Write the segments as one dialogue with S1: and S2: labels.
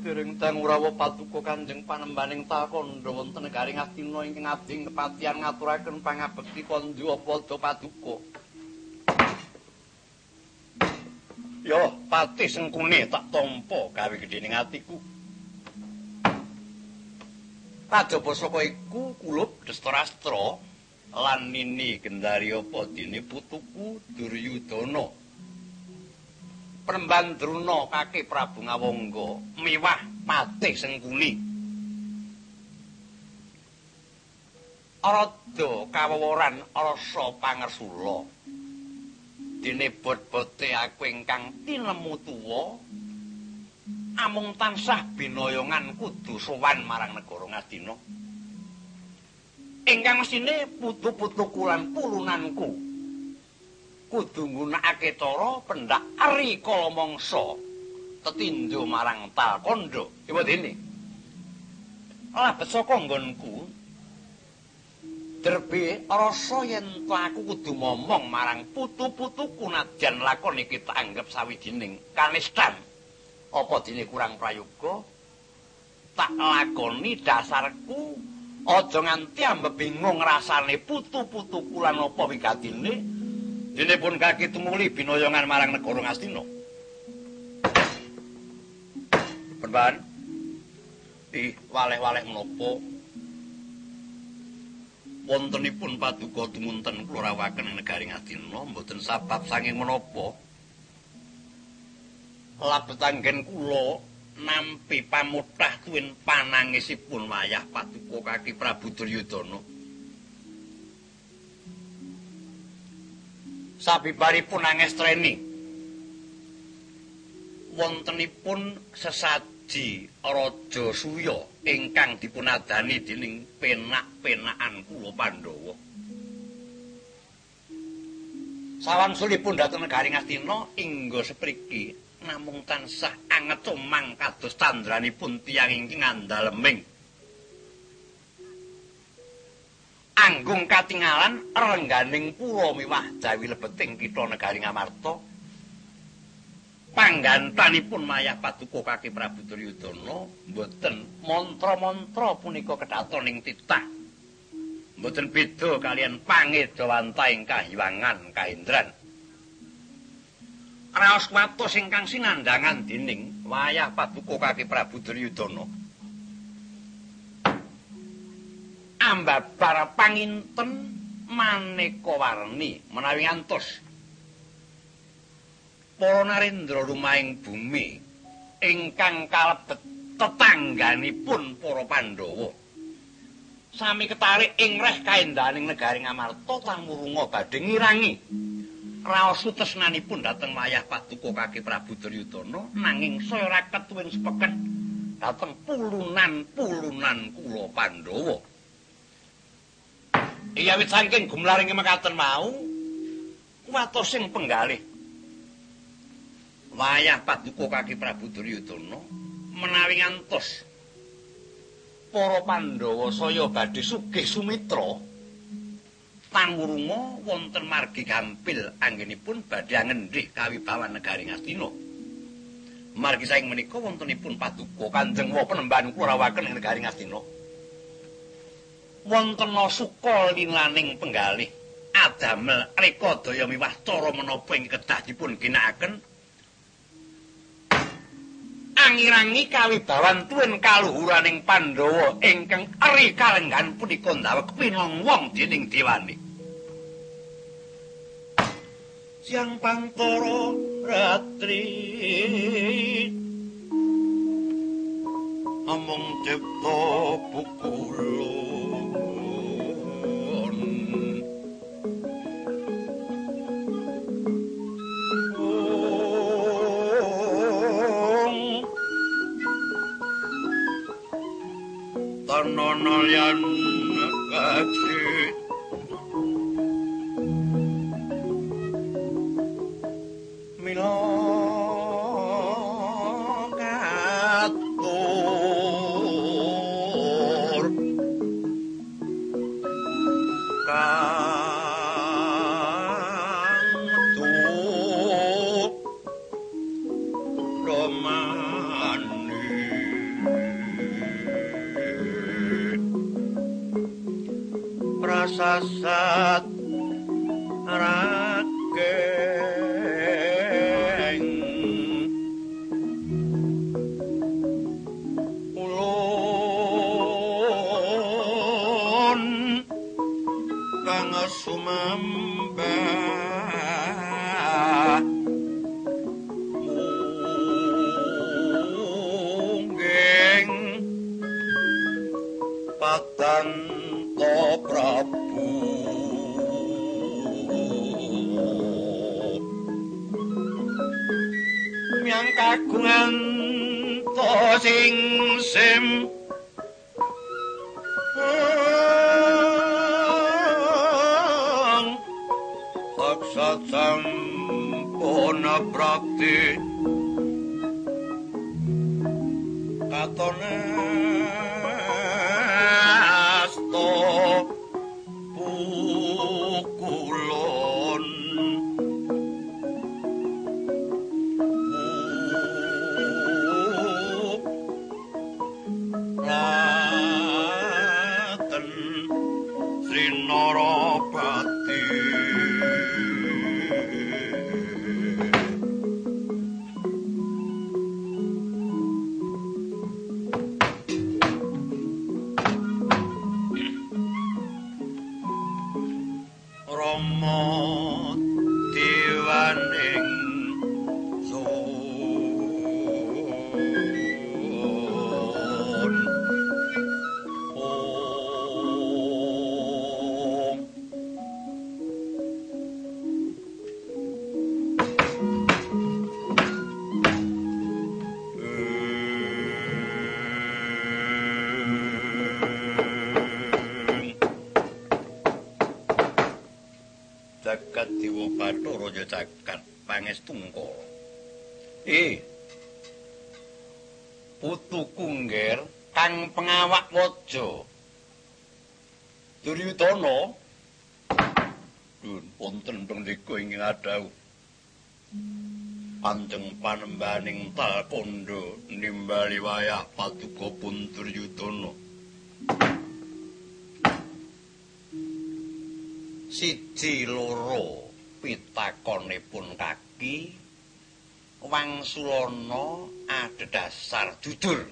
S1: Dereng dang Urawa Paduka Kanjeng Panembaning Takandha wonten negaring Astina ingkang ading kepatihan ngaturaken pangabekti kandha Pada Paduka. Ya, Pati Sengkuni tak tampa gawe gedhening atiku. Kajaba saka iku kulup Destarastra lan Nini Gendari apa dene putuku Duryudana. Penemban Druna Kaki Prabu Ngawangga miwah Patih Sengkuni. Arada kaweworan rasa pangersula. Dene bot-bote aku ingkang tinemu tuwa amung tansah binoyongan kudu sowan marang negara Ngastina. Ingkang mestine putu-putuku lan pulunanku kudu nggunakake cara pendak ari kala mangsa tetindho marang Talkandha. Iwa dene labet saka nggonku derbe rasa yen aku kudu momong marang putu-putuku nadyan lakon iki tak anggap sawijining kanistan apa dene kurang prayoga tak lakoni dasarku aja nganti ambek bingung rasane putu-putuku lan apa wigatine dene pun kaki tumuli binoyongan marang negara Ngastina. Perban waleh-waleh menapa wontenipun Paduka dumunten kula rawuhaken ing negari Ngastina mboten sabab saking menapa labet anggen kula nampi pamutah tuwin panangisipun wayah Paduka Kaki Prabu Duryudana. Sabibaripun angestreni wontenipun sesaji Raja Suya ingkang dipunadani dening penak-penakan kula Pandhawa. Sawansulipun dhateng negari Ngastina ingga sepriki namung tansah anget omang kados candranipun tiyang ingkang andaleming. Anggung katingalan rengganing pulo miwah jawi lebeting kitha negari Ngamarta. Panggantanipun mayah Paduka Kaki Prabu Duryudana mboten mantra-mantra punika kedaton ing titah. Mboten beda kalian pangedawantaing kahiwangan kaendran. Raos watos ingkang sinandhangan dening wayah Paduka Kaki Prabu Duryudana. Ambabar panginten maneka warni menawi ngantos para narendra lumahing bumi ingkang kalebet tetangganipun para Pandhawa sami ketarik ing reh kaendaning negari Ngamarta tamurunga badhe ngirangi raos sutresnanipun dhateng wayah Paduka Kaki Prabu Duryudana nanging saya ora ketuwin sepeket dhateng pulunan-pulunan kula Pandhawa. Iya wit saking gumlaring mekaten mau watos sing penggalih wayah Paduka Kaki Prabu Duryudana menawi ngantos para Pandhawa saya badhe sugih sumitra tamurunga wonten margi gampil anggenipun badhe ngendhih kawibawan negari Ngastina. Margi saking menika wontenipun Paduka Kanjeng Panembahan kula rawuhaken ing negari Ngastina. Wonten suka linaning penggalih adamel reka daya miwah cara menapa ing kedah dipun ginakaken angirangi kawibawan tuwin kaluhuraning Pandhawa ingkang eri kalenggan punika ndawek pinong wong dening dewane Siang Pantara Ratri amung cipta pukulun tanana yan kaji mila Romani sasat rageng ulun kang sumembah mungging patanto Prabu yang kagungan to sing sim saksat sampuna prakti katone asto pukulon Raten Srinarapati Rama Dewaning Sun Om Jagat Dewa Bathara ya jagat pangestungka. Putu Kungger kang pengawak waja. Duryudana. Wonten pendika ingkang adhawuh. Panjeng panembaning Talkanda nimbali wayah paduka pun Duryudana. Siji loro pitakonipun kaki Wangsulana adhedhasar jujur.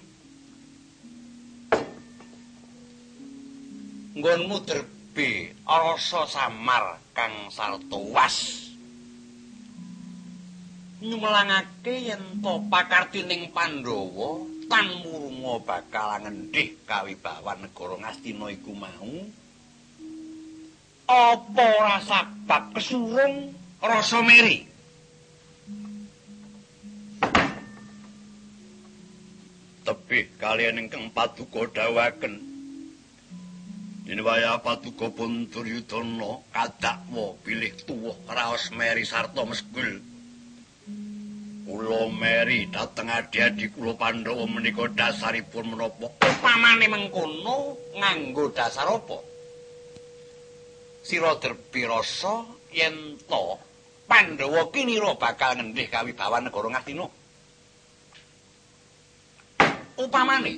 S1: Nggonmu derbe rasa samar kang sarta was. Nyumlangake yen to pakartining Pandhawa tan murunga bakal ngendhih kawibawan negara Ngastina iku mau. Apa ora sabab kesurung rasa meri? Tebih kaliyan ingkang paduka dawuhaken. Dene wayah paduka pun Duryudana kadakwa bilih tuwuh raos meri sarta mesgul. Kula meri dhateng adi-adi kula Pandhawa menika dasaripun menapa? Upamane mengkono nganggo dasar apa? Sira derbi rasa yen to Pandhawa kinira bakal ngendhih kawibawan negara Ngastina. Upamane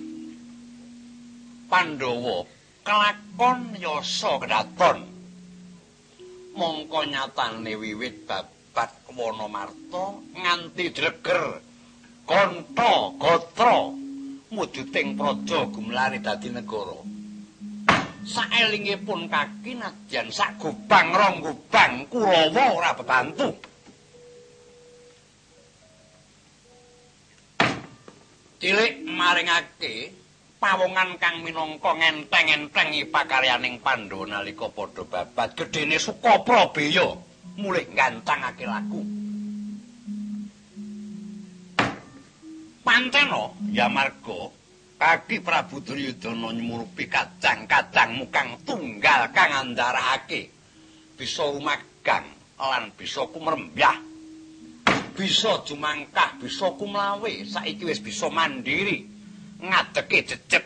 S1: Pandhawa kelakon yasa kedaton mongko nyatane wiwit babat Wanamarta nganti dreger Kanta Gatra mujuding praja gumlare dadi negara. Saelingipun kaki nadyan sak gubang rong gubang Kurawa ora bebantu. Cilik maringake pawongan kang minangka ngenteng-entengi pakaryaning Pandhawa nalika padha babat gedene Sukaprabaya mulih nggantangake laku. Pantena yamarga kaki Prabu Duryudana nyumurupi kadang-kadang mukang tunggal kang andharake bisa rumagang lan bisa kumrembyah, bisa jumangkah, bisa kumlawe, saiki wis bisa mandiri ngadeke jejeg.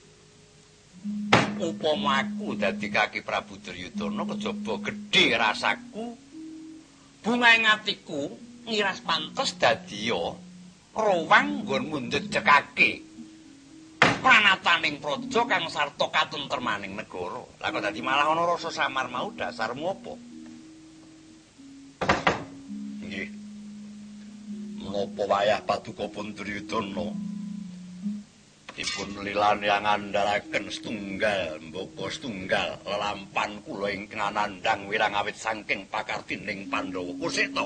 S1: Upama aku dadi kaki Prabu Duryudana kejaba gedhe rasaku, bungaing atiku ngiras pantes dadiya rowang nggonmu njejegake pranataning praja kang sarta katentremaning negara. Lah kok dadi malah ana rasa samar mau dasarmu apa? Nggih. Menapa wayah Paduka Duryudana dipun lilani ngandharaken setunggal mbaka setunggal lelampan kula ingkang anandang wirang awit saking pakartining Pandhawa Kuseta.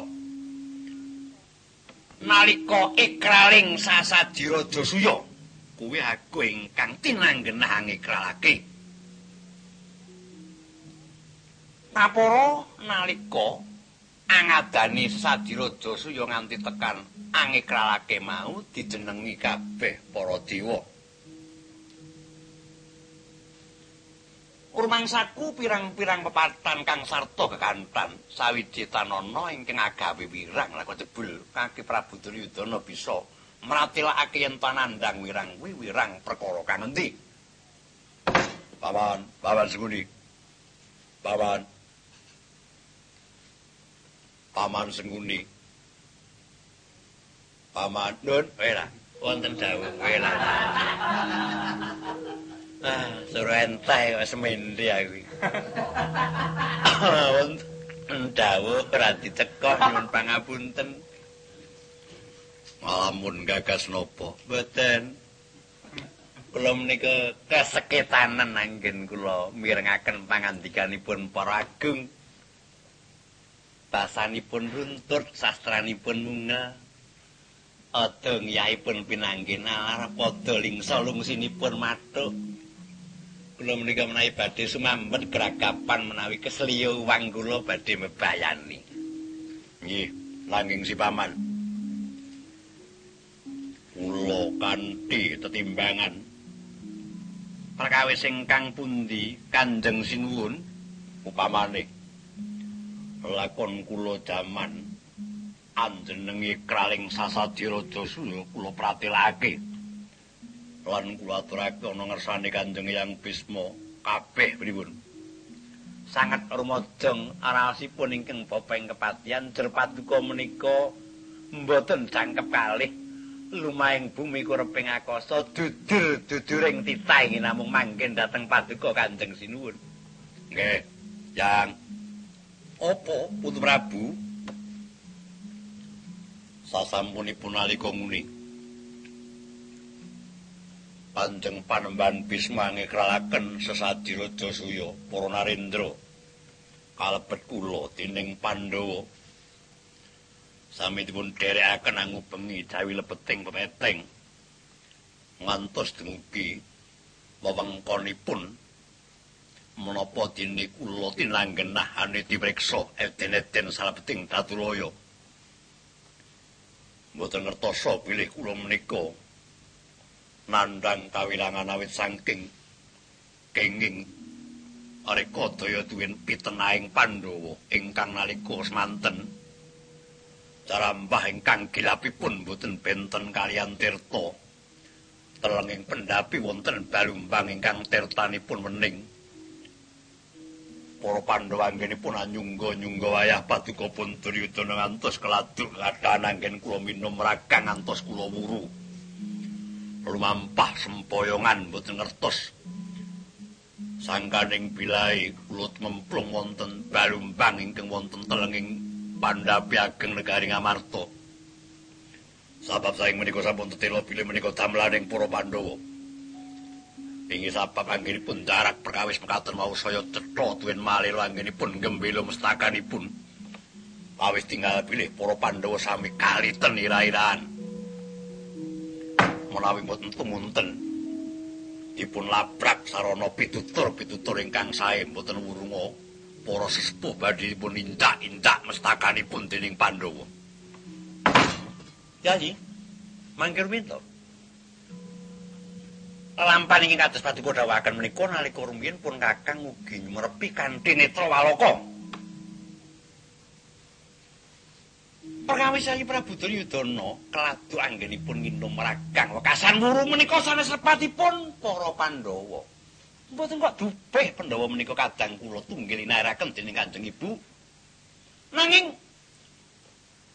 S1: Nalika ikraling sasadhi Raja Suya kuwi aku ingkang tinanggenah ngikralake. Napara nalika angadani sasadhi Raja Suya nganti tekan angikralake mau dijenengi kabeh para dewa. Rumangsaku pirang-pirang pepatan kang sarta kekantan sawiji tanana ingkang agawe wirang lan jebul Kaki Prabu Duryudana bisa mratilakake yen panandhang wirang kuwi wirang perkara kang endi. Paman Senguni. Paman Senguni. Paman Nun, wela wonten dawuh wela. Suruh enteh kok semendhi aku. Wonten dawuh ora dicekok nyuwun pangapunten. Lamun gagas napa? Mboten. Kula menika kaseketanen anggen kula mirengaken pangandikanipun para agung. Basanipun runtut, sastranipun munga. Ada ngiyahipun pinanggih nalar padha lingsa lungsinipun mathuk. Kula menika menawi badhe sumambet gragapan menawi kesliya uwang kula badhe mebayani. Nggih, langing si paman. Kula kanthi tetimbangan perkawis ingkang pundi Kanjeng Sinuwun upamane lakon kula jaman anjenengi kraling sasadhi Raja Suya kula pratilake. Lan kula aturake ana ngersane Kanjeng Hyang Bisma kabeh pripun. Sanget rumajeng arasipun ingkang bapa ing kepatihan jer paduka menika mboten jangkep kalih lumahing bumi kureping akasa duduring titah ing namung mangken dhateng paduka Kanjeng Sinuwun. Nggih, Yang. Apa Putu Prabu? Sasampunipun nalika muni Kanjeng Panembahan Bisma ngikralaken sesadhi Raja Suya para narendra kalebet kula dening Pandhawa sami dipun dherekaken angubengi jawi lebeting pepeteng ngantos dumugi wewengkonipun menapa dene kula tinanggenah ane dipriksa eden-eden salebeting Datulaya. Mboten ngertosa bilih kula menika nandhang kawilangan awit saking kenging areka daya duwen pitenaing Pandhawa ingkang nalika semanten carambah ingkang gilapipun mboten benten kaliyan tirta telenging pendhapi wonten balumbang ingkang tirtanipun wening. Para Pandhawa anggenipun anyungga-nyungga wayah Paduka Duryudana ngantos keladuk kadhan anggen kula minum ragang ngantos kula wuru. Lumampah sempoyongan mboten ngertos. Sangkaning bilahe kula memplung wonten balumbang ingkang wonten telenging pandhapi ageng negari Ngamarta. Sabab saing menika sampun tetela bilih menika damelaning para Pandhawa. Inggih sabab anggenipun jarak perkawis mekaten wau saya cetha duwen malih anggenipun gembela mestakanipun. Awis tinggal bilih para Pandhawa sami kaliten ira-iraan. Menawi mboten tumunten dipun labrak sarana pitutur ingkang sae mboten wurunga para sesepuh badhe dipun indak-indak mestakanipun dening Pandhawa. Yayi, mangke rumiyin Lampahan ingkang kados paduka dawuhaken menika nalika rumiyin pun Kakang ugi nyumerepi kanthi netra waloka. Perkawis Hyang Prabu Duryudana keladuk anggenipun nginum ragang wekasan wuru menika sanes lepatipun para Pandhawa. Mboten kok dupih Pandhawa menika kadang kula tunggil inaraken dening Kanjeng Ibu. Nanging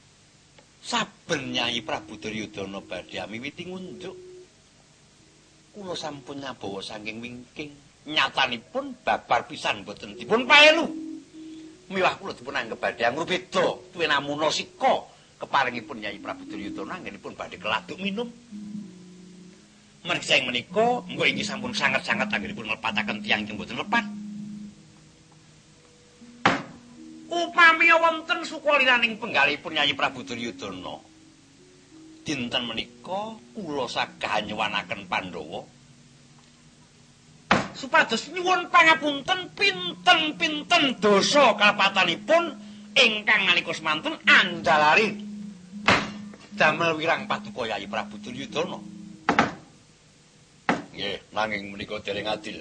S1: saben Nyai Prabu Duryudana badhe miwiti ngunjuk kula sampun nyabawa saking wingking. Nyatanipun babar pisan boten dipun paelu. Miwah kula dipun anggep badhe angrubeda tuwin namuna sika keparingipun Nyai Prabu Duryudana anggenipun badhe keladuk minum. Mergi menika engko inggih sampun sanget-sanget anggenipun nglepataken tiyang ingkang boten lepat. Upami wonten sukaliraning penggalipun Nyai Prabu Duryudana dinten menika kula sagah nyuwanaken Pandhawa supados nyuwun pangapunten pinten-pinten dosa kalepatanipun ingkang nalika semanten andalari damel wirang paduka Nyai Prabu Duryudana. Nggih, nanging menika dereng adil.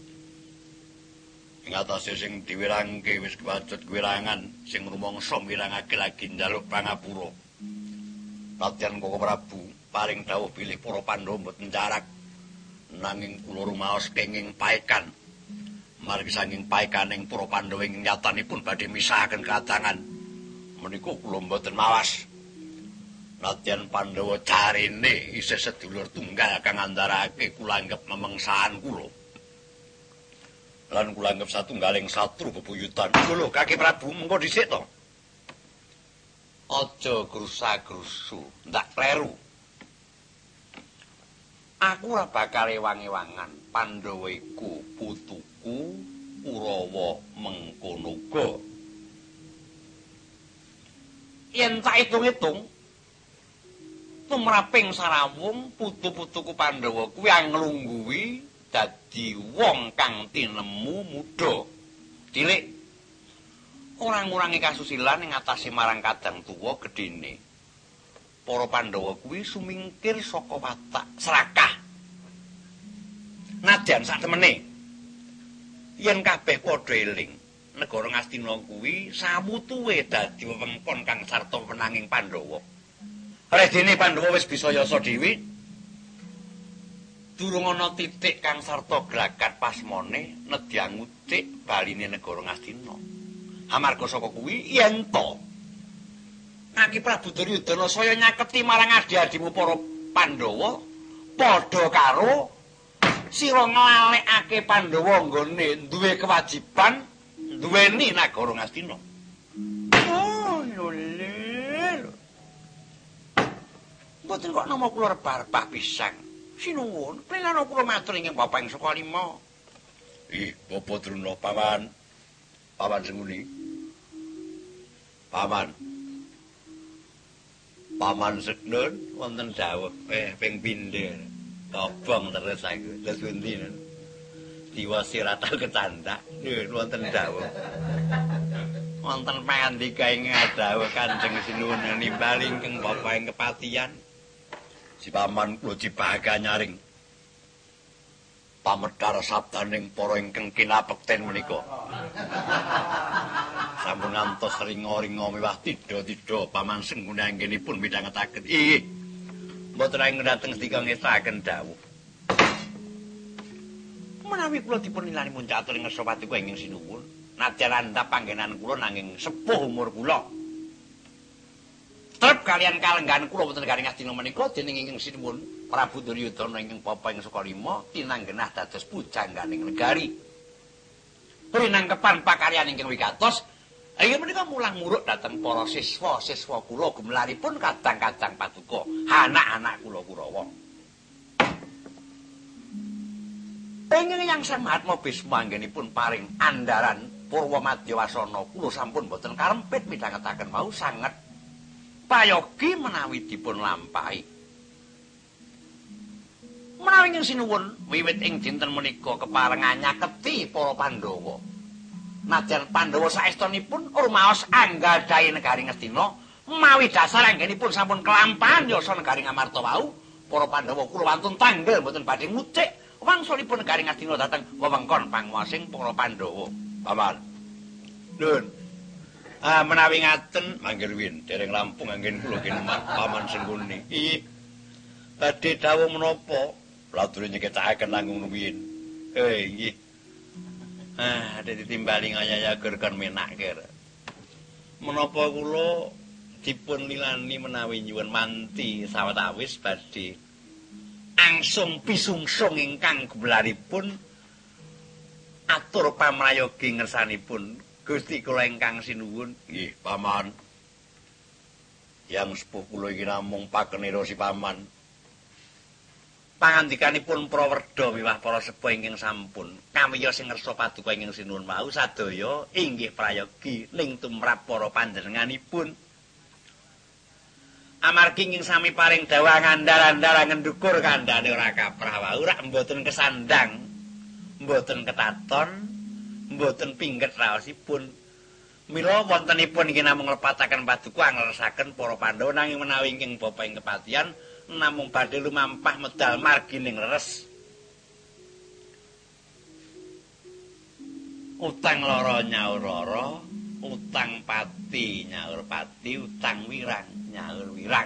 S1: Ing atase sing diwirangke wis kewacut wirangan, sing rumangsa mirangake lagi njaluk pangapura. Kadyan Koko Prabu paring dawuh bilih para Pandhawa mboten jarak. Nanging kula rumaos kenging paekan. Margi saking paekaning para Pandhawa ing nyatanipun badhe misahaken kadangan. Menika kula mboten mawas. Nadyan Pandhawa carine isih sedulur tunggal kang andharake kula anggep memengsahan kula. Lan kula anggep satunggaling satru bebuyutan. Lho Kaki Prabu mengko dhisik to. Aja grusa-grusu, ndak kleru. Aku ora bakal ewang-ewangan. Pandhawa iku putuku, Kurawa mengkono uga. Yen tak hitung-hitung tumraping sarawung putu-putuku Pandhawa kuwi anglungguhi dadi wong kang tinemu muda. Cilik ora ngurangi kasusilan ing atase marang kadang tuwa gedene. Para Pandhawa kuwi sumingkir saka watak serakah. Nadyan saktemene yen kabeh padha eling, negara Ngastina kuwi sawutuwe dadi wewengkon kang sarta wenanging Pandhawa. Redene Pandhawa wis bisa yasa dhewe. Durung ana titik kang sarta glagat pasmane nedyang ucik baline negara Ngastina. Amarga saka kuwi yen to Kaki Prabu Duryudana saya nyaketi marang adi-adimu para Pandhawa padha karo sira nglalekake Pandhawa nggone duwe kewajiban duweni nagara Ngastina. Oh, lho. Mboten kok nama kula rebah-rebah pisan. Sinuwun, plenana kula matur ing Bapak ing Sukalima. Ih, Bapak Druna paman. Paman senguni. Paman Sekdun wonten dawuh ping pindhir. Kobong terus aku. Lah pundi niku? Diwasi rata kecandak. Nggih wonten dawuh. Wonten pangandika ing dawuh Kanjeng Sinuwun nimbali ingkang Bapak ing kepatihan. Si paman kula dibahaga nyaring pamedhar sabdaning para ingkang kinapekten menika. Sampun ngantos ringa-ringa miwah tidha-tidha paman senggune anggenipun midhangetaken. Inggih. Mboten ing dhateng sedika ngestaken dawuh. Menawi kula dipun nilani mun catur ing ngarsa paduka ingkang sinuwun, nadyan andhap panggenan kula nanging sepuh umur kula. Trep kalian kalenggan kula wonten negari Ngastina menika dening ingkang sinuwun Prabu Duryudana ingkang Bapa ing Sukalima tinanggenah dados pujangganing negari. Prinangkepan pakaryan ingkang wigatos inggih menika mulang muruk dhateng para siswa-siswa kula gemelaripun kadang-kadang paduka anak-anak kula Kurawa. Ingkang yang Mahatma Bisma anggenipun paring andaran Purwa Madyawasana kula sampun boten karempit midhangetaken wau sanget payogi menawi dipun lampahi. Menawi ingkang sinuwun wiwit ing dinten menika keparengan nyaketi para Pandhawa. Nadyan Pandhawa saestunipun rumaos anggadhahi negari Ngastina mawi dasar anggenipun sampun kelampahan yasa negari Ngamarta wau, para Pandhawa kula wantun tanggel mboten badhe ngucik wangsulipun negari Ngastina dhateng wewengkon panguwasing para Pandhawa. Paman. Nun. Menawi ngaten mangke ruwin dereng rampung anggen kula kinemat paman sengguni. Ih. Badhe dawuh menapa? Ladure nyeketaken langkung ruwin. Nggih. Ditimbali ngayayagur kon menakke. Menapa kula dipun nilani menawi nyuwun manti sawetawis badhe angsung pisungsung ingkang gemelaripun atur pamrayogi ngersanipun Gusti kula ingkang sinuwun. Nggih, Paman. Yang sepuh kula iki namung pakenira si Paman. Pangandikanipun Prawerda miwah para sepuh ingkang sampun kamiya sing ngersa paduka ingkang sinuwun mau sadaya inggih prayogi ning tumrap para panjenenganipun. Amargi ingkang sami paring dawuh ngandhar-andhar ngendukur kandhane ora kaprah wae ora mboten kesandang, mboten ketaton, mboten pingget raosipun. Mila wontenipun inggih namung lepataken paduka ngleresaken para Pandhawa nanging menawi ingkang bapa ing kepatihan namung badhe lumampah medal margining leres. Utang lara nyaur lara, utang pati nyaur pati, utang wirang nyaur wirang.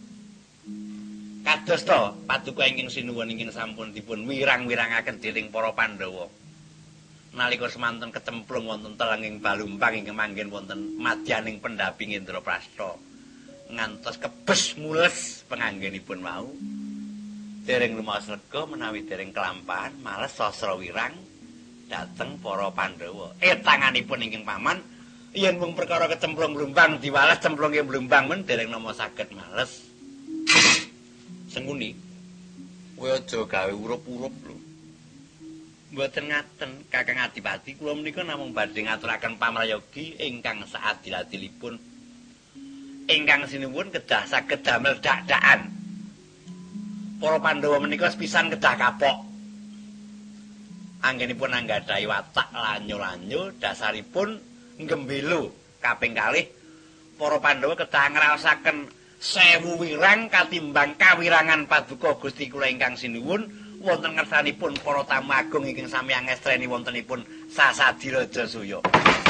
S1: Kados to paduka ingkang sinuwun ingkang sampun dipun wirang-wirangaken dening para Pandhawa. Nalika semanten kecemplung wonten telenging Balumpang ingkang manggen wonten madyaning pendhaping Indraprastha ngantos kebes mules penganggenipun mau dereng lumaos lega menawi dereng kelampahan males sasra wirang dhateng para Pandhawa. Tanganipun ingkang paman yen mung perkara kecemplung blumbang diwales cemplunge blumbang men dereng nama saged males. Senguni kowe aja gawe urup-urup lho. Mboten ngaten Kakang Adipati, kula menika namung badhe ngaturaken pamrayogi ingkang saadil-adilipun. Ingkang sinuwun kedah saged damel dak-dakan. Para Pandhawa menika sepisan kedah kapok. Anggenipun anggadhahi watak lanyo-lanyo, dasaripun nggembelo kaping kalih. Para Pandhawa kedah ngraosaken 1000 wirang katimbang kawirangan paduka Gusti kula ingkang sinuwun. Wonten ngersanipun para tamu agung ingkang sami angestreni wontenipun Sasadi Raja Suya.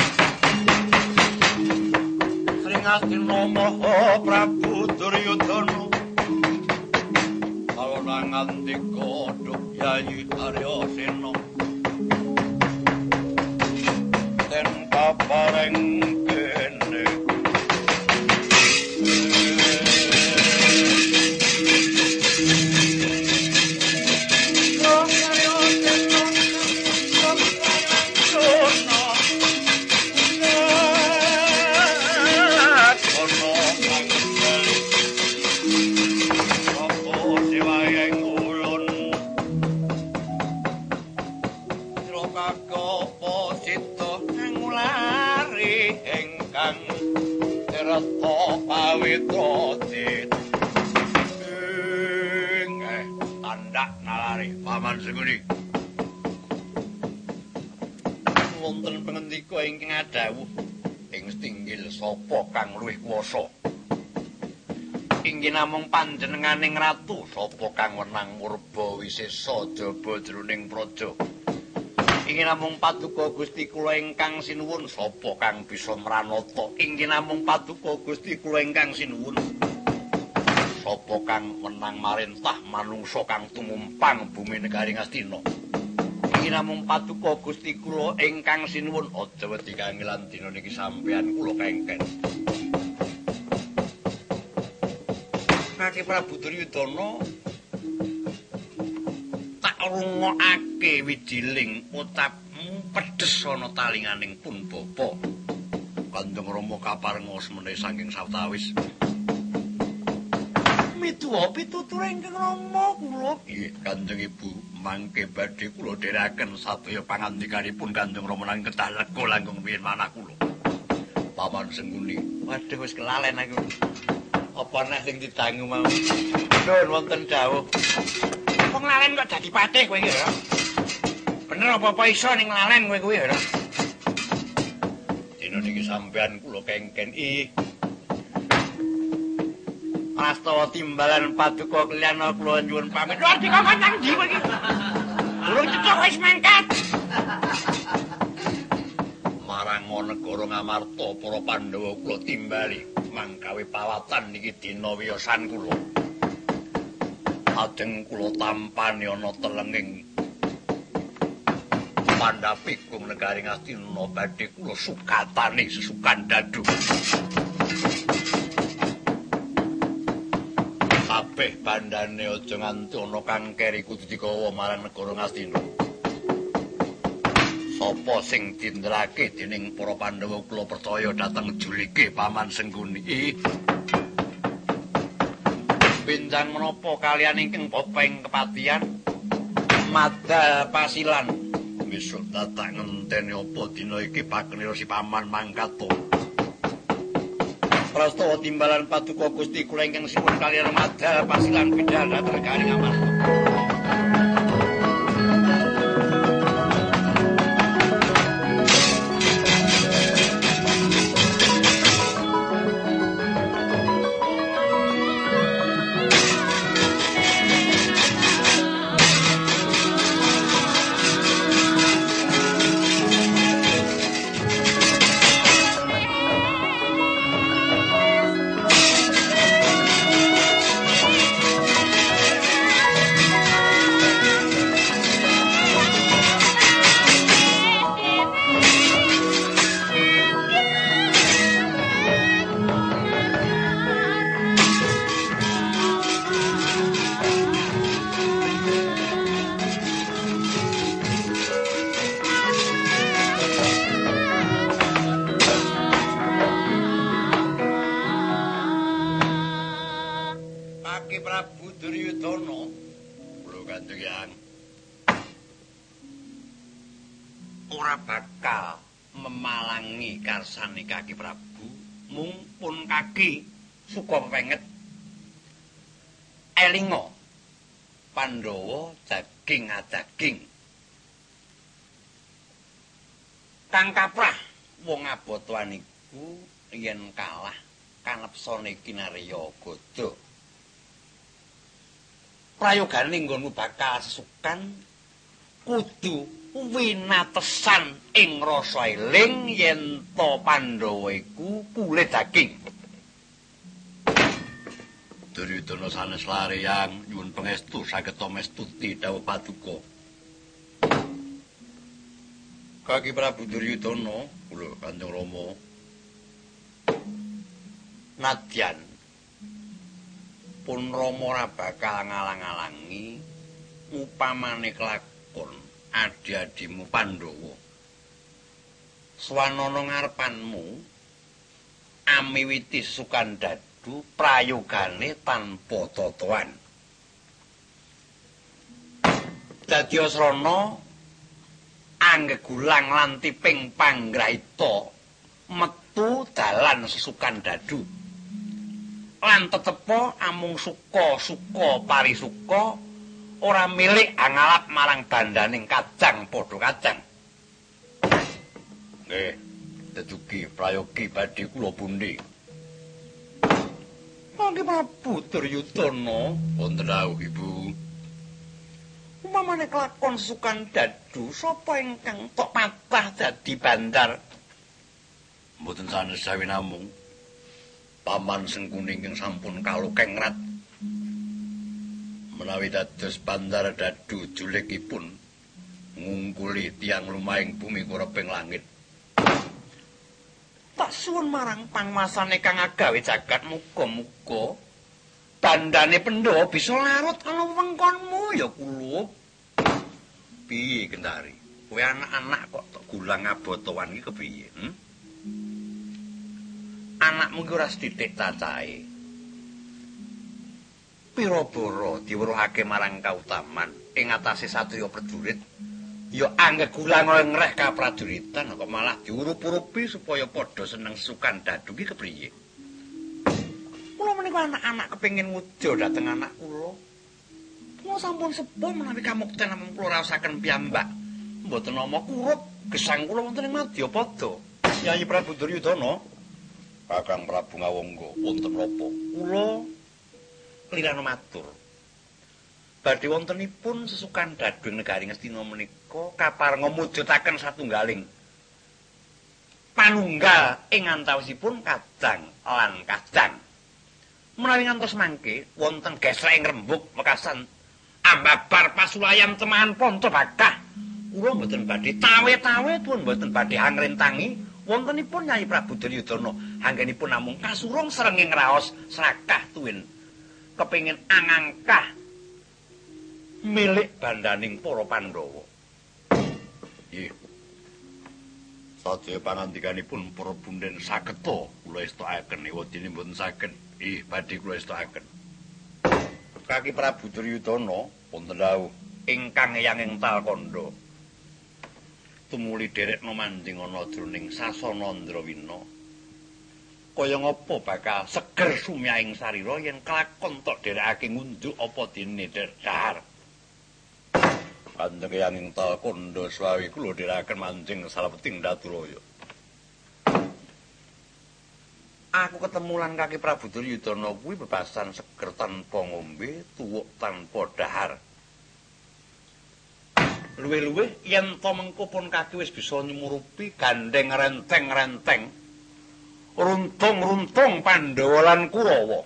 S1: Sringastina Maha Prabu Duryudana kalona ngandika Duk Yayi Aryasena den papareng kene tandak nalari Paman Senguni. Wonten pangendika ingkang adhawuh ing Stinggil sapa kang luwih kuwasa. Inggih namung panjenenganing ratu sapa kang wenang murba wisesa jaba jroning praja. Inggih namung paduka Gusti kula ingkang sinuwun sapa kang bisa mranata. Inggih namung paduka Gusti kula ingkang sinuwun sapa kang menang marentah manungsa kang tumumpang bumi negari Ngastina. Inggih namung paduka Gusti kula ingkang sinuwun aja wedi kangelan dina niki sampeyan kula kengken. Kakang Prabu Duryudana tak rungokake wijiling ucapmu pedhes ana talinganing pun bapa. Kanjeng Rama kaparenga semene saking sawetawis. Mituwa pituture ingkang Rama kula. Nggih, Kanjeng Ibu, mangke badhe kula dherekaken sadaya pangandikanipun Kanjeng Rama nang kedah lega langkung rumiyin manah kula. Paman Senguni, waduh wis kelalen aku. Apa nek sing didangu mau? Nuwun wonten dawuh. Wong lalen kok dadi patih kowe iki ya. Bener apa-apa iso ning lalen kowe kuwi ya. Dina niki sampean kula kengken Prastawa timbalan paduka kaliyan kula nyuwun pamit. Lha dikongkon nang ndi kowe iki? Durung cecok wis mangkat. Marang negara Ngamarta para Pandhawa kula timbali mangkawe pawatan niki dina wiyosan kula. Ajeng kula tampani ana telenging Pandhapikum negari Ngastina badhe kula sukatani sesukan dadu. kabeh bandane aja nganti ana kang keri kudu digawa marang negara Ngastina. Sapa sing dindelake dening para Pandhawa kula percaya dhateng julike Paman Sengguni. Benjang menapa kalian ingkang popeng kepatihan madal pasilan besok dadak ngenteni apa dina iki pakenira si Paman mangkat to. Prastawa timbalan paduka Gusti kula ingkang sipun kaliyan madal pasilan bidal dhateng Garing Amarta. Karsane Kaki Prabu mung pun kaki suka penget elinga Pandhawa daging adaging kang kaprah wong abotoan iku yen kalah kanepsane kinarya gada prayogane nggonmu bakal sesukan kudu winatesan ing rasa eling yen to Pandhawa iku kulit daging. Duryudana sanes lareyang nyuwun pangestu saged mestuti dawuh paduka. Kaki Prabu Duryudana kula Kanjeng Rama nadyan pun Rama ora bakal ngalang-alangi upamane kelakon adi-adimu Pandhawa swanana ngarepanmu amiwiti Sukandadu prayogane tanpa totoan dadi asrana anggegulang lan tiping panggraita metu dalan Sukandadu lan tetepa amung suka parisuka ora milik angalap marang bandaning kajang padha kajang. Nggih, dedugi prayogi badhe kula pundi. Mangke Prabu Duryudana wonten dawuh Ibu. Upamane kelakon Sukandadu sapa ingkang tok patah dadi bandar? Mboten sanes sawi namung Paman Sengguni ingkang sampun kalukengrat menawi dados bandar dadu julikipun ngungkuli tiang lumahing bumi kureping langit. Tak suwun marang pangmasane kang agawe jagat muga-muga bandane Pandhawa bisa larut ana wewengkonmu ya kula. Piye Gendari? Kowe anak-anak kok tok gulang abotowan iki kepiye? Anakmu ki ora sithik cacahe. Pirabara diweruhake marang kautaman ing atase satriya prajurit ya anggegulang ngreh kapraduritan kok malah diurup-urupi supaya padha seneng Sukandadu ki kepriye. Kula menika anak-anak kepengin nguja dhateng anak kula. Kula sampun sepuh menawi kamukten namung kula raosaken piyambak. Mboten nama kurup gesang kula wonten ing Madyapada. Nyai Prabu Duryudana, Kakang Prabu Ngawangga wonten napa? Kula klirana matur. Badhe wontenipun Sukandadu negari Ngastina menika kaparenga mujudaken satunggaling panunggal ing antawisipun kadang lan kadang. Menawi ngantos mangke wonten gesrek rembug wekasan ambabar pasulayan temahan Ponto Bakah. Kula mboten badhe tawe-tawe pun mboten badhe angrentangi wontenipun Nyai Prabu Duryudana anggenipun namung kasurung srengeng raos srakah tuwin kepengin angangkah milik bandaning para Pandhawa. Nggih. Sadaya pangandikanipun para bunden saged to kula estokaken ewadene mboten saged. Nggih, badhe kula estokaken. Kaki Prabu Duryudana wonten dawuh ingkang eyanging Talkanda tumuli derekna manjing ana jroning sasana Ndrawina. Kaya ngapa bakal seger sumyaing sarira yen kelakon tok derekake ngunjuk apa dene dahar. Kanjeng eyanging Talkanda swawi kula derekaken manjing salebeting Daturaya. Aku ketemu lan Kaki Prabu Duryudana kuwi bebasan seger tanpa ngombe, tuwuk tanpa dahar. Luwih-luwih yen to mengko pun Kaki wis bisa nyumurupi gandeng renteng-renteng, runtung-runtung Pandhawa lan Kurawa.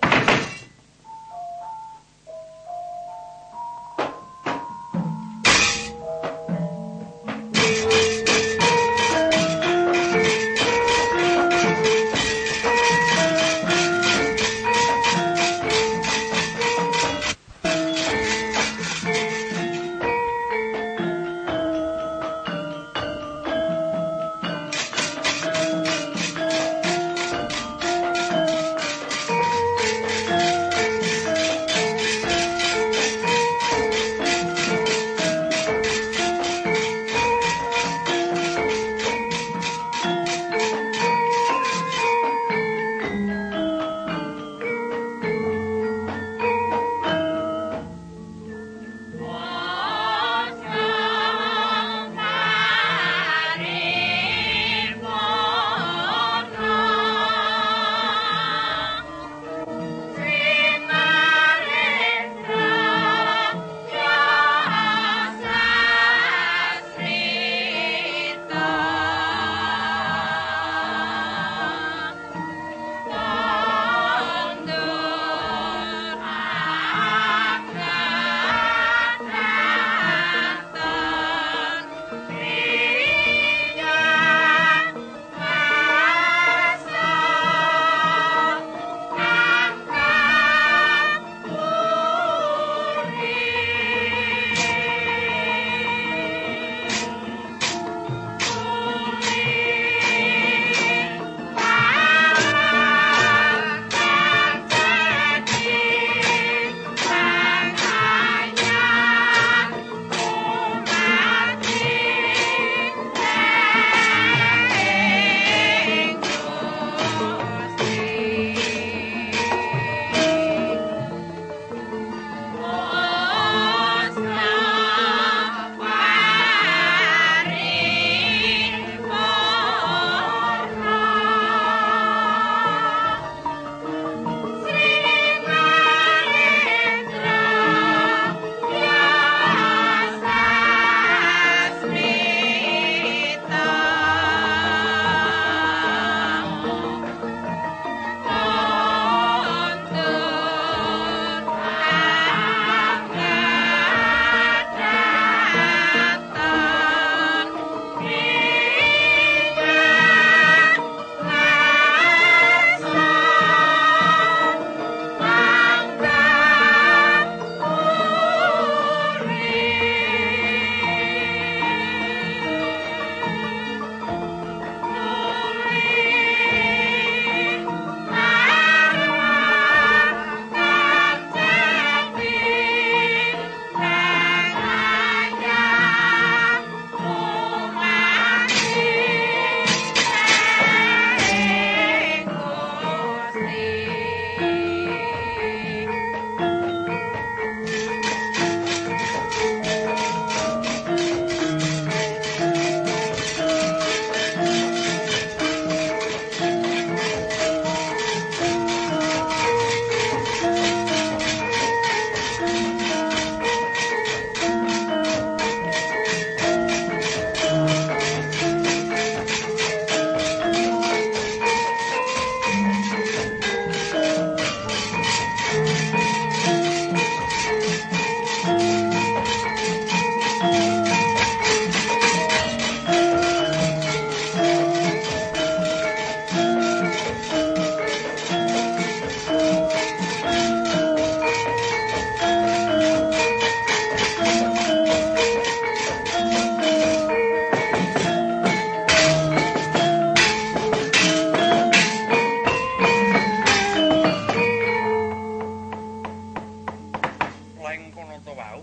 S1: wau.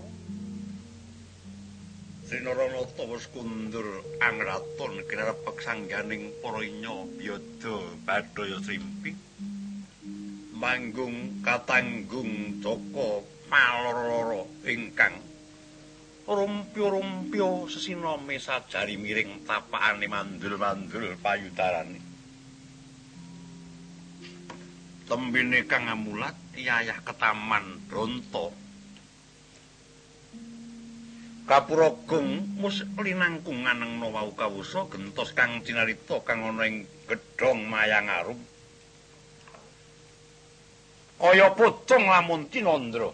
S1: Srinaranata wis kundur angraton kinarepek sangganing para inya biyada badaya srimpi. Manggung katanggung Jaka maloro ingkang rumpyo-rumpyo sesinome sajari miring tapakane mandul-mandul payudarane. Tembene kang amulat yayah ketaman Bronto. Kapuragung mus linangkung nganengna wau kawusa gentos kang cinarita kang ana ing gedhong Mayangarum. Kaya pocong lamun Tinandra.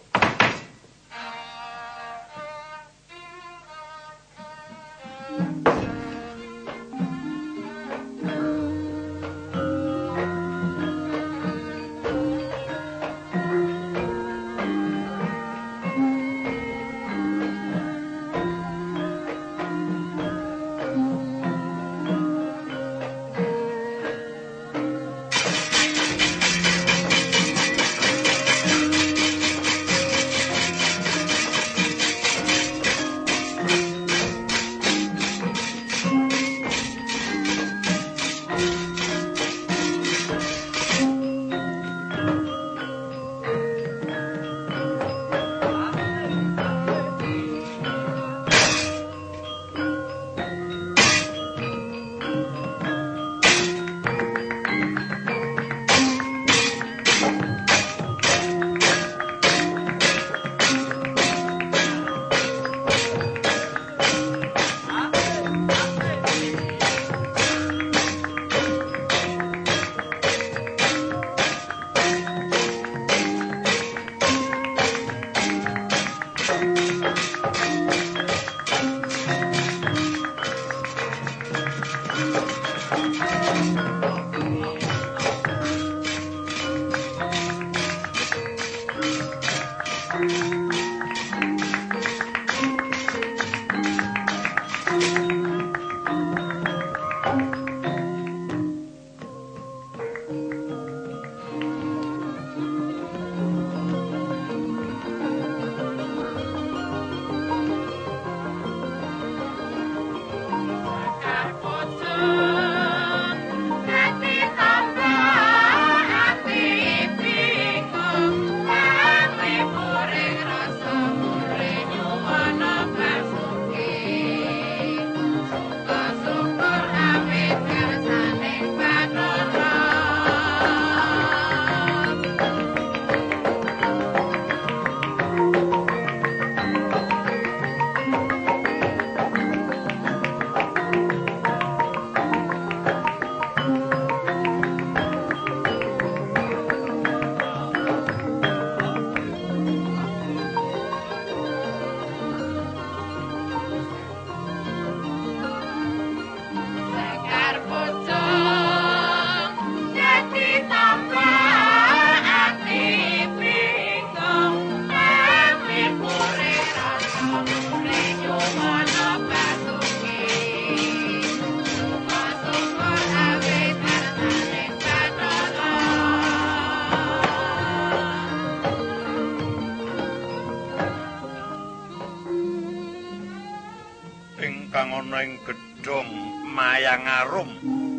S1: Ingkang ana ing gedhong Mayangarum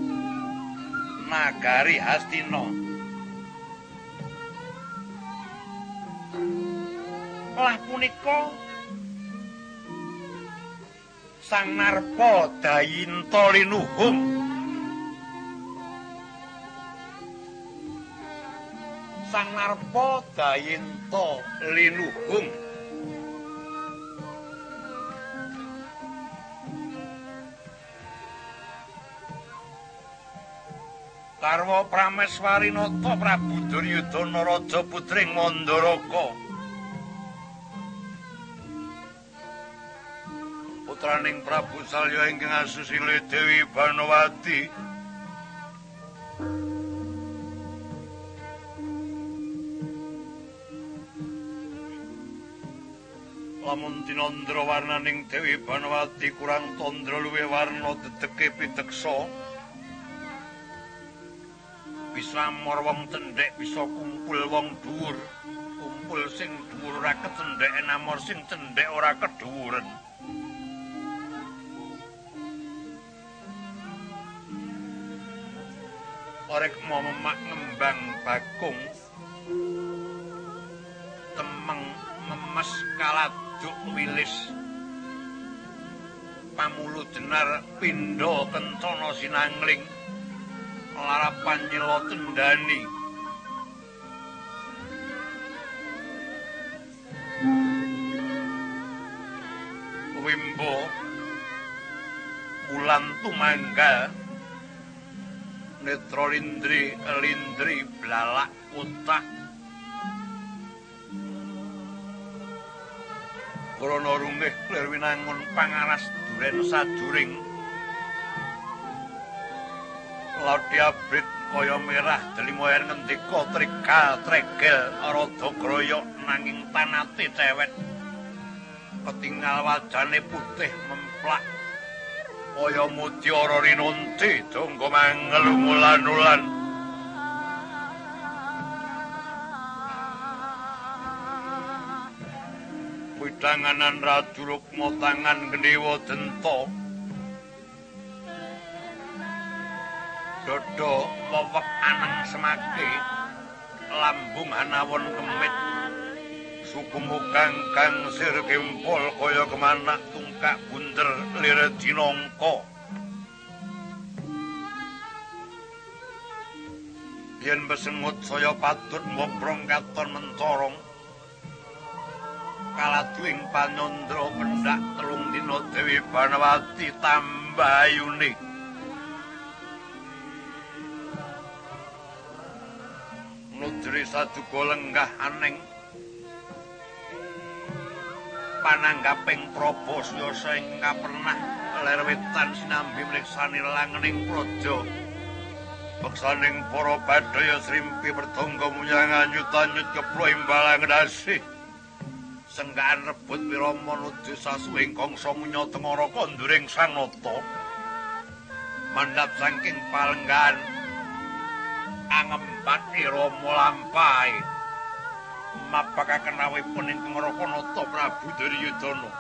S1: nagari Hastina. Lah punika Sang Narpa Dayinta Linuhung Sang Narpa Dayinta Linuhung Karwa Prameswarinata Prabu Duryudana Raja Putring Mandaraka putraning Prabu Salya ingkang asusile Dewi Banawati lamun Tinandra warnaning Dewi Banawati kurang tandra luwih warna dedeke piteksa bisa mor wong cendhek bisa kumpul wong dhuwur kempul sing dhuwur ora kecendhek namor sing cendhek ora kedhuwuren. Orek mau memak ngembang bakung temeng memes kaladuk wilis pamulu jenar pindha kencana sinangling larapan nyela tendani wimbo wulan tumangga netra lindri blalak utak krana rumeh lir winangun pangaras duren sajuring Laudi abrit kaya merah delimoyan ngendika trika tregel rada groyok nanging tanate cewek ketinggal wajane putih memplak kaya mutiara rinunti donggo mangelungulan-ulan widanganan rajuluk motangan gendewa denta dodo wewek aneng semake lambung anawon kemit sukumu kangkang sir gempol kaya kemanak tungkak bunder lir dinongko yen besengut saya patut mbobrong katon mencorong kaladuing panyandra pendak telung dina Dewi Banawati tambah ayune nudri saduga lenggah aneng pananggaping Prabasya sing kapernah ler wetan sinambi mriksani langening praja beksaning para badaya srimpi pertangga munyang anyut-anyut keplo imbalang dasih senggaan rebut wirama nuju sasuwing kangsa munya tengara konduring sang nata mandhap saking palenggan angempat irama lampahe mapakaken awipun ing Ngarakanata Prabu Duryudana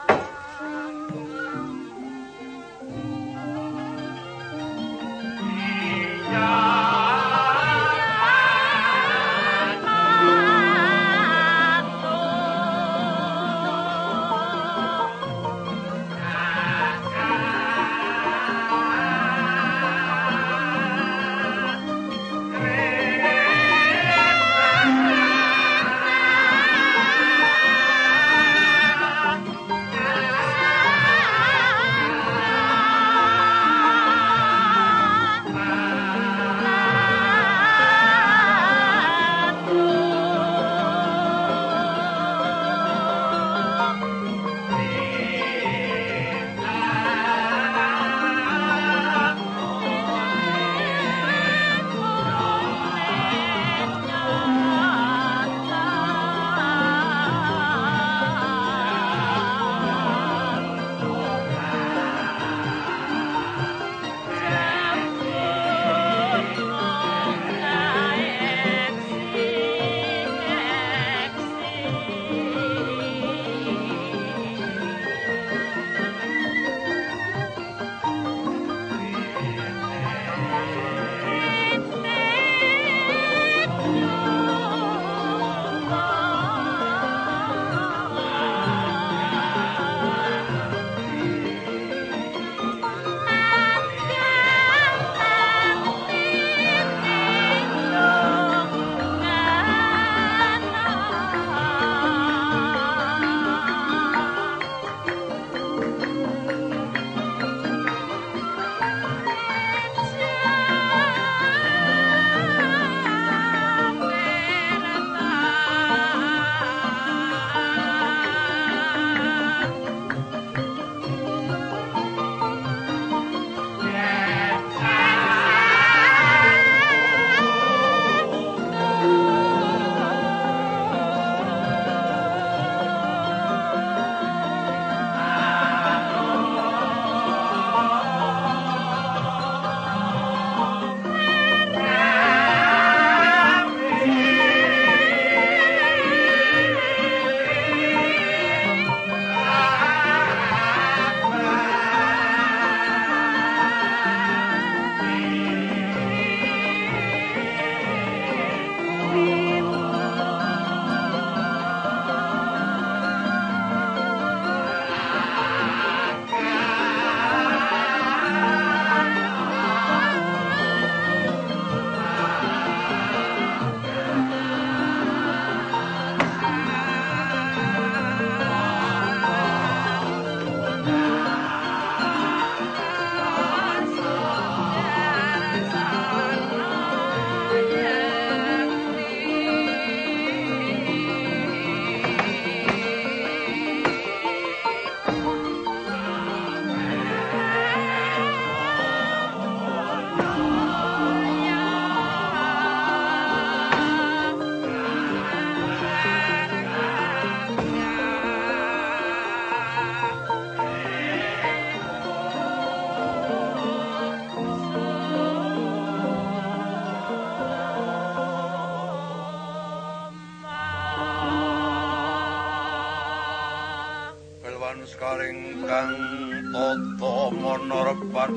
S2: Kawan sekaring kang tata monorepan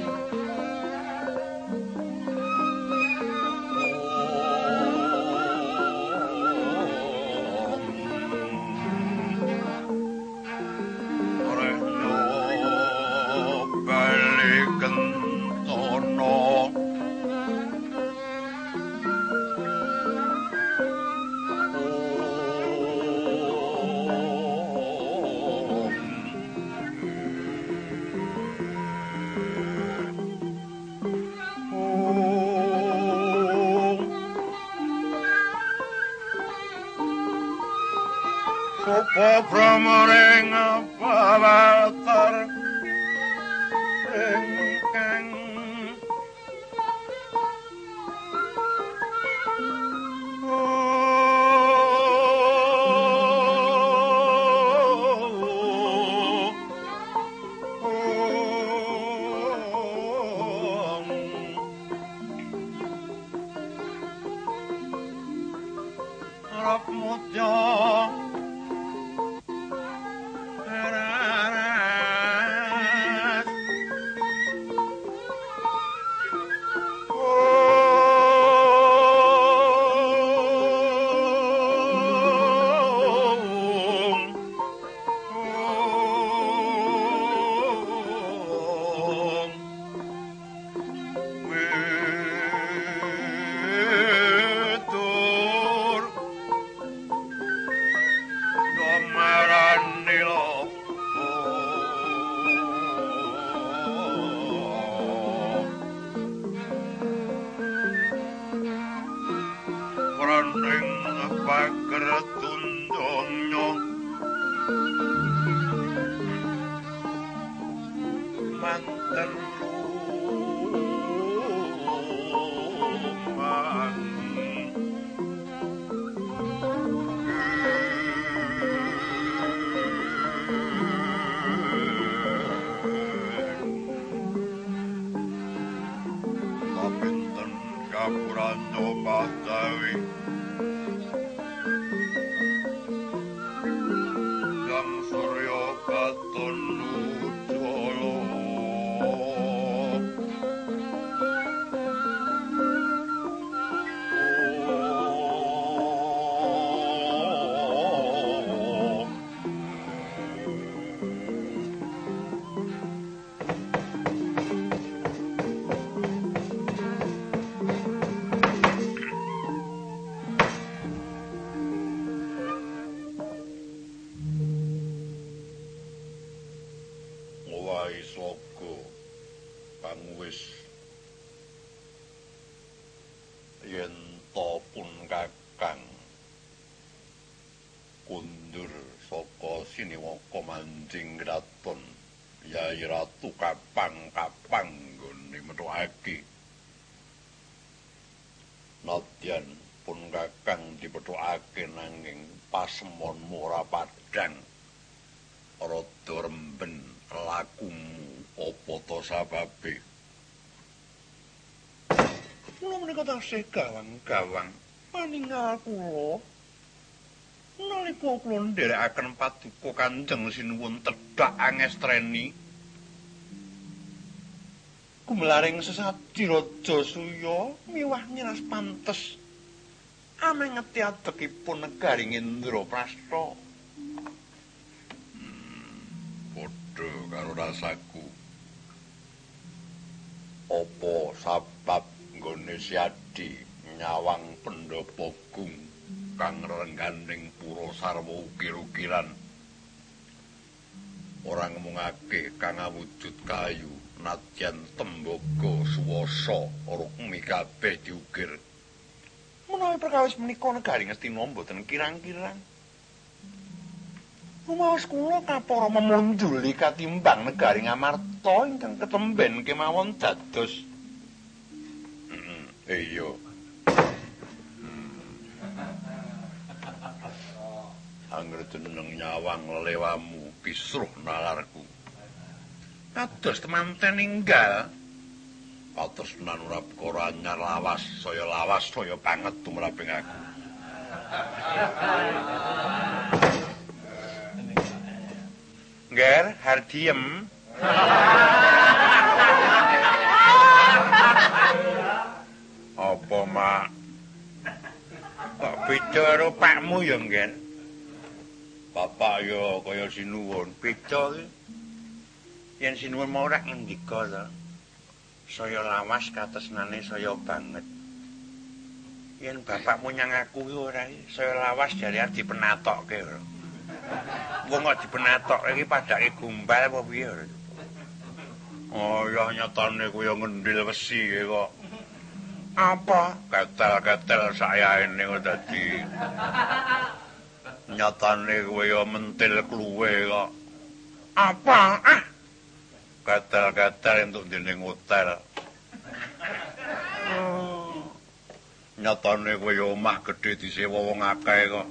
S2: Sopo pramoreng pawatar ingkang Rap mutya gawang-gawang maninggal kula nalika kula nderekaken paduka Kanjeng Sinuwun tedhak angestreni gumelaring sesaji Raja Suya miwah nyeras pantes amengeti adekipun negari Indraprastha padha karo rasaku apa sabab nggone Siadi nyawang Pendhapa Gung kang rengganing pura sarwa ukir-ukiran ora ngomongake kang awujud kayu nadyan tembaga suwasa rukmi kabeh diukir menawi perkawis menika negari Ngastina mboten kirang-kirang rumaos kula kapara memunjuli katimbang negari Ngamarta ingkang ketemben kemawon dados iya. Angger jeneng nyawang lewamu kisruh nalarku. Kados temanten ninggal. Katresnan ora perkara anyar lawas saya banget tumraping aku. Ngger, hardiem. Apa, Mak? Kok beda karo pakmu ya, Ngger? Bapak ya kaya sinuwun, beda iki. Yen sinuwun mau rak ngendika to. Saya lawas katresnane saya banget. Yen bapakmu nyang aku ki ora saya lawas jare dipenatokke ora. Wong kok dipenatok iki padake gumbal apa piye ora? Oh, ya nyatane kuwi ngendil wesi kok. Apa? Gatal-gatal sayaene kok dadi. Nyatane kuwi ya mentil kluwe kok. Apa? Ah. Gatal-gatal entuk dening hotel. Nyatane kowe ya omah gedhe disewa wong akeh kok.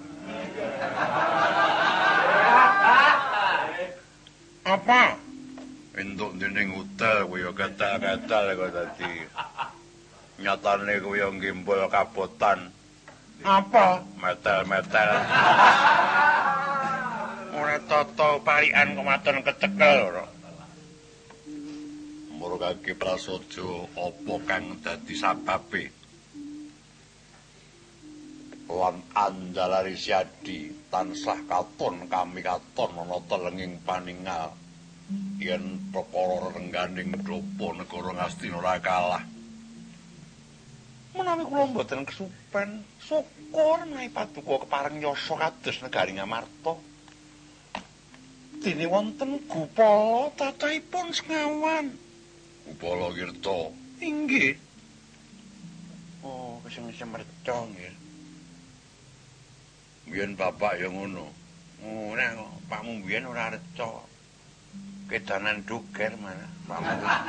S2: Apa? Entuk dening hotel kowe ya gatal-gatal kok dadi. Nyatane kowe ya ngembol kabotan. Apa? Metel-metel. Ora tata parikan kok maton kecekel ora. Murugake prasaja apa kang dadi sababe? Lan andalari siadi tansah katon kami katon ana telenging paningal yen perkara rengganing dhapa negara Ngastina ora kalah. Menawi kula mboten kesupen, syukur menawi paduka kepareng yasa kados negari Ngamarta. Dene wonten Gupala cacahipun sengawan. Gupala Wirta. Inggih. Oh, kesem-kesem reca nggih. Biyen bapak ya ngono. Ora kok, pakmu biyen ora reca. Kedanan duger mana, pakmu.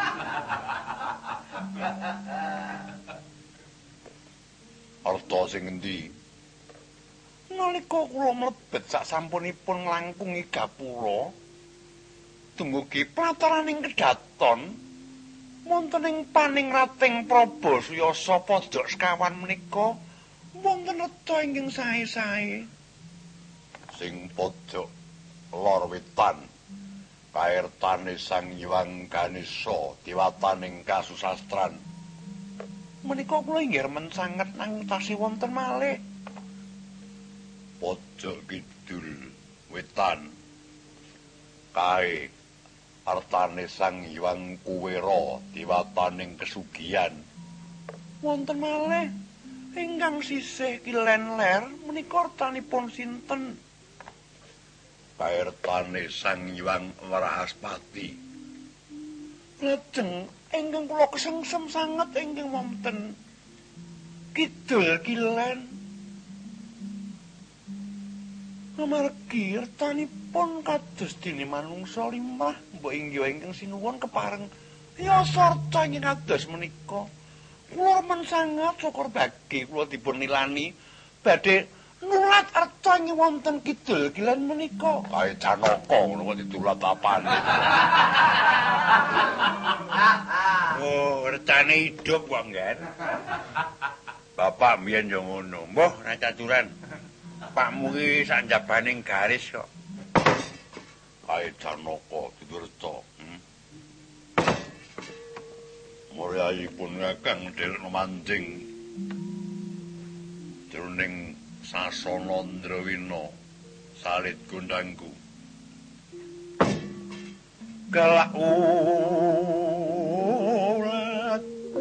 S2: Arta sing endi? Nalika kula mlebet sak sampunipun nglangkungi gapura, dumugi plataraning kedaton wonten ing paningrating Praba Suyasa Padha sekawan menika wonten reca ingkang sae-sae. Sing pojok lor wetan kaertane Sang Hyang Ganesha diwataning kasusastran. Menika kula inggih remen sanget nang tasih wonten malih. Pojok kidul wetan kae artane Sang Hyang Kuwera diwataning kesugihan. Wonten malih ingkang sisih kilen ler menika artanipun sinten? Kaertane Sang Hyang Warahaspati. Lajeng ingkang kula kesengsem sanget ingkang wonten kidul kilen. Amargi artanipun kados dene manungsa limrah, mbok inggih ingkang sinuwun kepareng yasa arca ingkang kados menika. Kula men sanget syukur bagi kula dipun nilani badhe nulat arca ing wonten kidul kilen menika. Kae Janaka ngono kok ditulat apane. Oh, arcane hidup kok, Nggen. Bapak mbiyen yo ngono. Mbah, ra caturan. Pakmu ki sak njabaning garis kok. Kae Janaka diturca. Muryayipun Kakang Delna Manjing jroning sasana Ndrawina salit gondangku. Galak ulat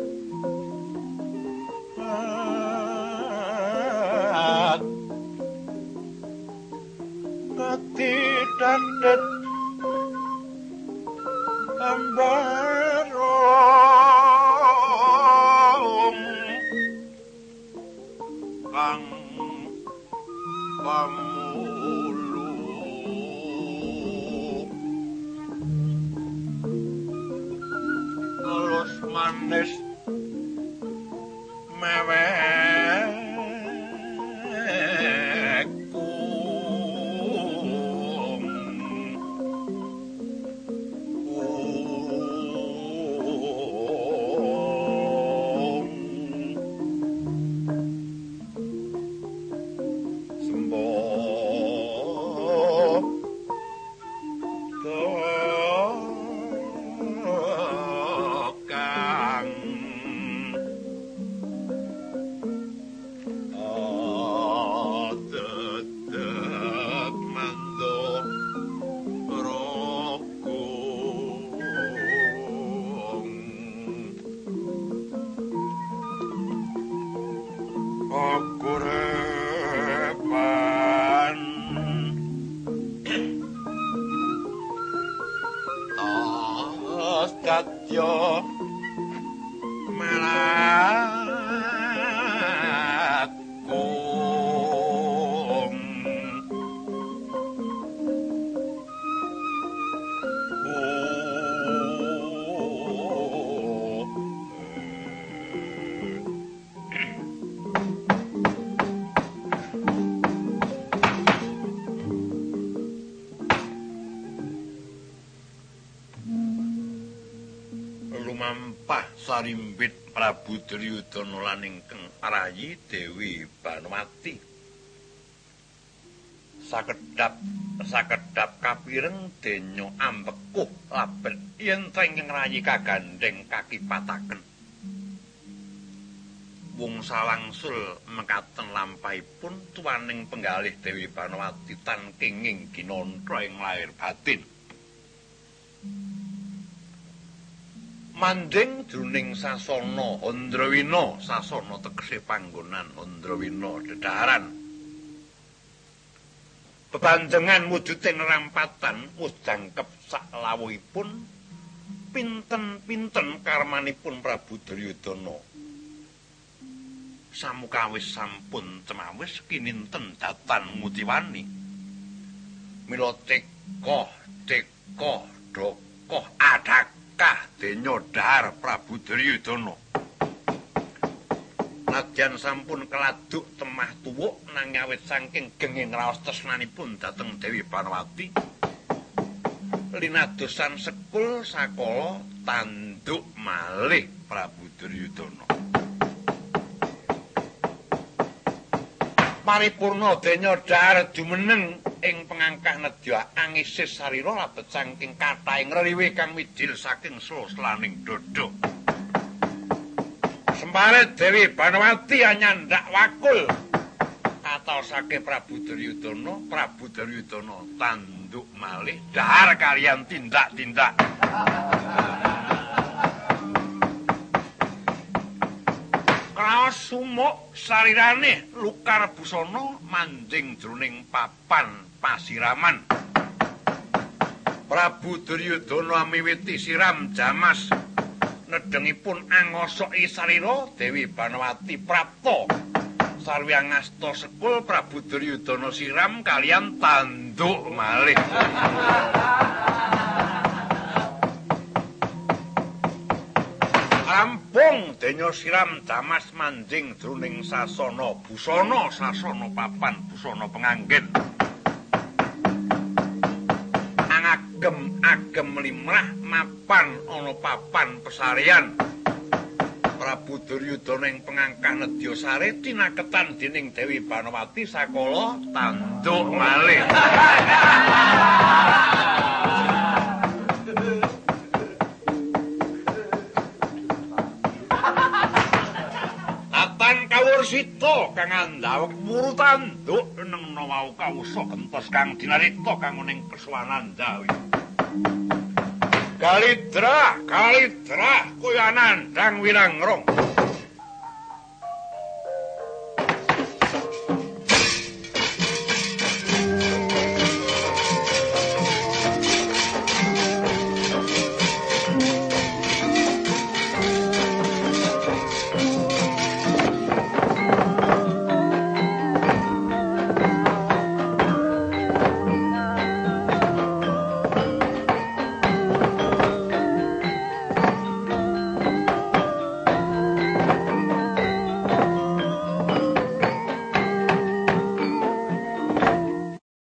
S2: ngati dandet ambarom kang pamulu alus manis mewekku sembo dadya melaku sarimbit Prabu Duryudana lan ingkang rayi Dewi Banowati sakedhap kapireng denya ambekuh labet yen ingkang rayi kagandheng kakipataken wung salangsul mekaten lampahipun tuwaning penggalih Dewi Banowati tan kenging ginantra ing lair batin manding jroning sasana Andrawina sasana tegese panggonan Andrawina dedhaharan bebanjengan wujuding rampatan wis jangkep saklawuhipun pinten-pinten karmanipun Prabu Duryudana samukawis sampun cemawis kininten datan nguciwani mila teka dokoh adakah denya dhahar Prabu Duryudana nadyan sampun keladuk temah tuwuk nanging awit saking genging raos tresnanipun dhateng Dewi Banowati linadosan sekul sakala tanduk malih Prabu Duryudana paripurna denya dhahar jumeneng ing pengangkah nedya angisis sarira labet saking kathahing reriwe kang midil saking sela-selaning dada. Sempare Dewi Banowati anyandak wakul atosake Prabu Duryudana tanduk malih dhahar kaliyan tindak-tindak. Kraos sumuk sarirane lukar busana manjing jroning papan pasiraman. Prabu Duryudana miwiti siram jamas nedengipun angosoki sarira Dewi Banowati prapta sarwi ngasta sekul Prabu Duryudana siram kaliyan tanduk malih. Rampung denya siram jamas manjing jroning sasana busana sasana papan busana penganggen agem limrah mapan ana papan pesarian Prabu Duryudana ing pengangkah nedya sare tinaketan dening Dewi Banowati sakala tanduk malih. Sita kang andhawek muru tanduk nengna wau kawusa gentos kang dinarita kang ning kesuwanan Jawi. Kalidra kaya nandhang wirangrong.